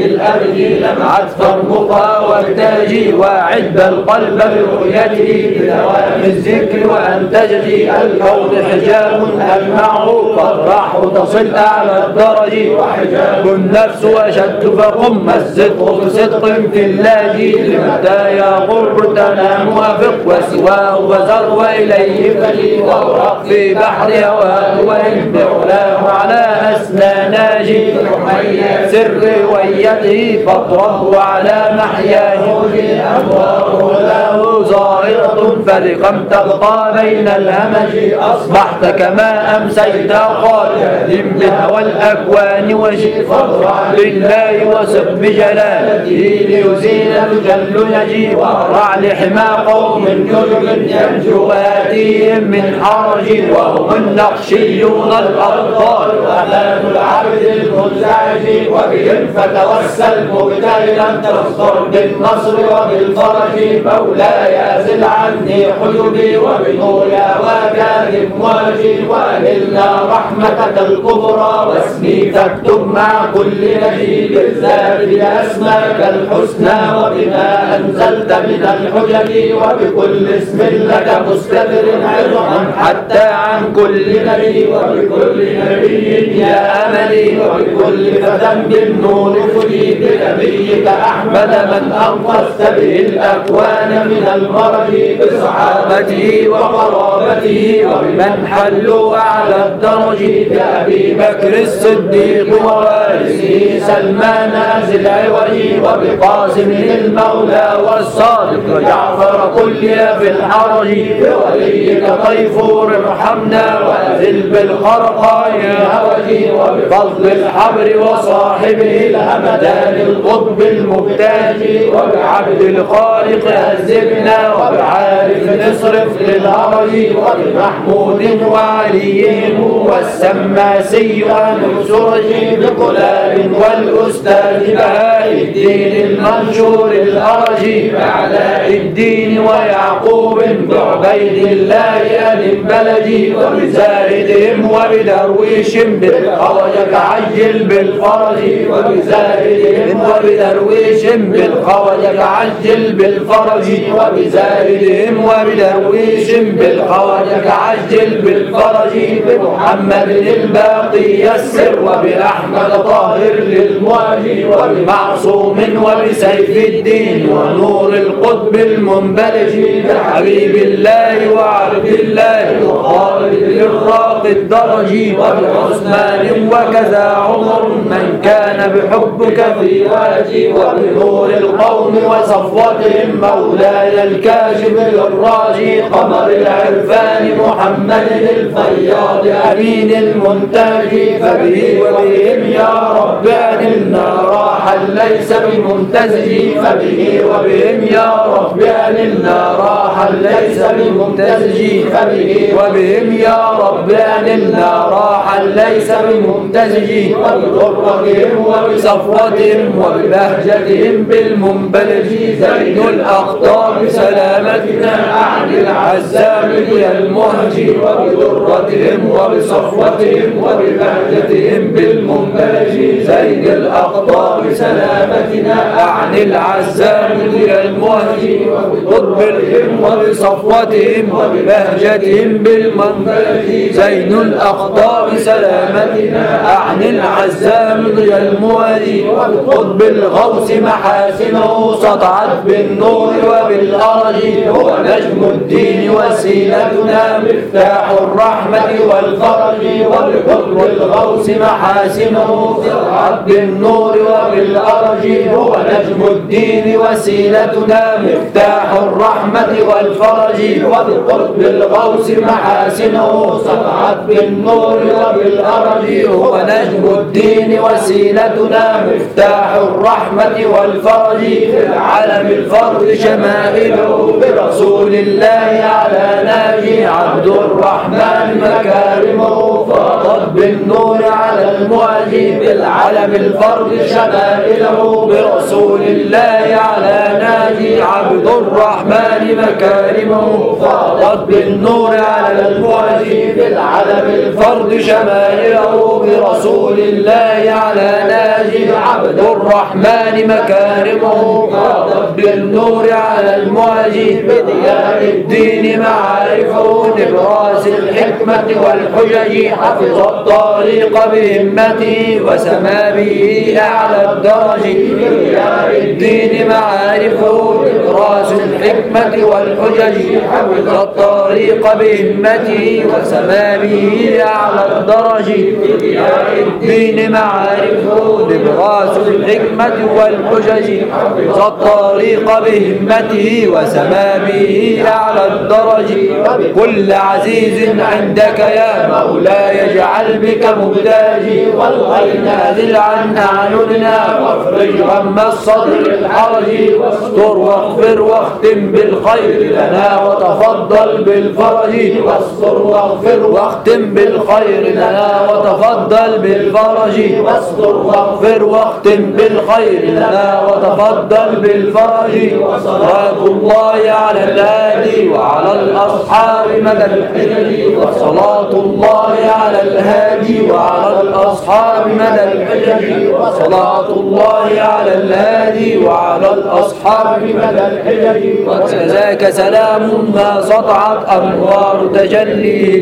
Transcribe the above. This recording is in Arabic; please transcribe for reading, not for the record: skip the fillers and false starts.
الأبد لمعت فرمقها وارتاجي وأعد القلب برؤيته بدوام الذكر وأن تجري الكون حجاب أجمعه فالراح تصل أعلى الدرج وحجاب النفس أشد فقم الصدق بصدق في الله لمتى يا قرب تنام وافق وسواه وزر وإليه فلي واغرق في بحر هواه وإن بعلاه على أسنى ناجي سر ويته فاضرب على محياه أبواب له ظاهرة فلقم تغطى بين الهمج أصبحت كما أمسيت خالدا بهوى الأكوان وجئ فاضرع لله وثق بجلالته ليزيل الجل يجي وارع لحمى قوم جرم ينجو وياتيهم من حرج وهم النقشيون الأبطال وأهل العبد المنزعج وبهم فتوسل مبتهلا تصدر بالنصر وبالفرج مولاي أزل عني حجبي وبنور هواك أمواجي وأهلنا رحمتك الكبرى واسمي فاكتب مع كل نبي بالذات بأسماك الحسنى وبما أنزلت من الحجج وبكل اسم لك مستدر عظما حتى عن كل نبي وبكل نبي يا أملي وبكل فتى بالنور فدي بنبيك أحمد من أنقذت به الأكوان من المرج بصحابته وقرابته وبمن حلوا أعلى الدرج بأبي بكر الصديق ووارثه سلمان ذي العوج وبقاسم المولى والصادق جعفر كل في الحرج بوليك طيفور ارحمنا وأذل بالخرقاء هوج وبفضل الحبر وصاحبه الهمدان القطب المبتاج وبعبد الخالق أذبنا وبعارف نصرف للهرج وبمحمود وعليهم والسماسي ونسرج بقلال والأستاذ بهاء الدين المنشور الأرج بعلاء الدين ويعقوب بعبيد الله البلج وبزاهدهم وبدرويش بالخرج عجل بالفرج وبزاهدهم وبدرويش بالخرج عجل بالفرج وبزاهدهم وبدرويش بالخرج عجل بالفرج بمحمد الباقي يسر وبأحمد طاهر للمواجه وبمعصوم وبسيف الدين ونور القطب المنبلج بحبيب الله وعبد الله وخالد الراقي الدرج وبعثمان وكذا عمر من كان بحبك في واجي وبنور القوم وصفوتهم مولاي الكاشف الراجي قمر العرفان محمد الفياض أمين المنتاج فبه وبهم يا رب أنلنا راحا ليس بممتزج فبه وبهم يا رب أنلنا راحا ليس بممتزج فبه وبهم يا رب أنلنا راحا ليس بممتزج وبضرهم وبصفوتهم وببهجتهم بالمنبلج زين الأقطاب سلامتنا أعلى العزام المهج وبضرتهم وبصفوتهم وببهجتهم بالمنبلج زين الأقطاب سلامتنا أعني العزام المهج وبضرهم وبصفوتهم وببهجتهم بالمنبلج زين الأقطاب سلامتنا أعني العزام المهج وبقطب الغوث محاسنه سطعت بالنور وبالأرج هو نجم الدين وسيلتنا مفتاح الرحمة والفرج وبقطب الغوث محاسنه سطعت بالنور وبالأرج هو نجم الدين وسيلتنا مفتاح الرحمة والفرج وبقطب الغوث محاسنه سطعت بالنور وبالأرج هو نجم الدين وسيلتنا مفتاح الرحمة والفرج في العالم الفرد شمائله برسول الله على ناجي عبد الرحمن مكارمه فاضت بالنور على المواجه بالعلم الفرد شمائله برسول الله على ناجي عبد الرحمن مكارمه فاضت بالنور على المواجه بالعلم الفرد شمائله برسول الله على ناجي عبد الرحمن الرحمن مكارمه فاضت بالنور على المواجه بضياء الدين معارفه نبراس الحكمة والحجج حفظ الطريق بهمته وسما به أعلى الدرج بضياء الدين معارفه نبراس الحكمة والحجج حفظ الطريق بهمته وسما به أعلى الدرج بضياء الدين معارفه نبراس الحكمة والحجج حفظ الطريق بهمته وسما به أعلى الدرج كل عزيز عندك يا مولاي اجعل بك مبتاجي والغي نازل عن أعيننا وافرج غم الصدر الحرج واستر واغفر واختم بالخير لنا وتفضل بالفرج واستر واغفر واختم بالخير لنا وتفضل بالفرج واستر واغفر واختم بالخير لنا وتفضل بالفرج وصلاة الله على الهادي وعلى الأصحاب مدى الحجج وصلاة الله على الهادي وعلى الأصحاب مدى الحجج وصلاة الله على الهادي وعلى الأصحاب مدى الحجج وكذاك سلام ما سطعت أنوار تجليه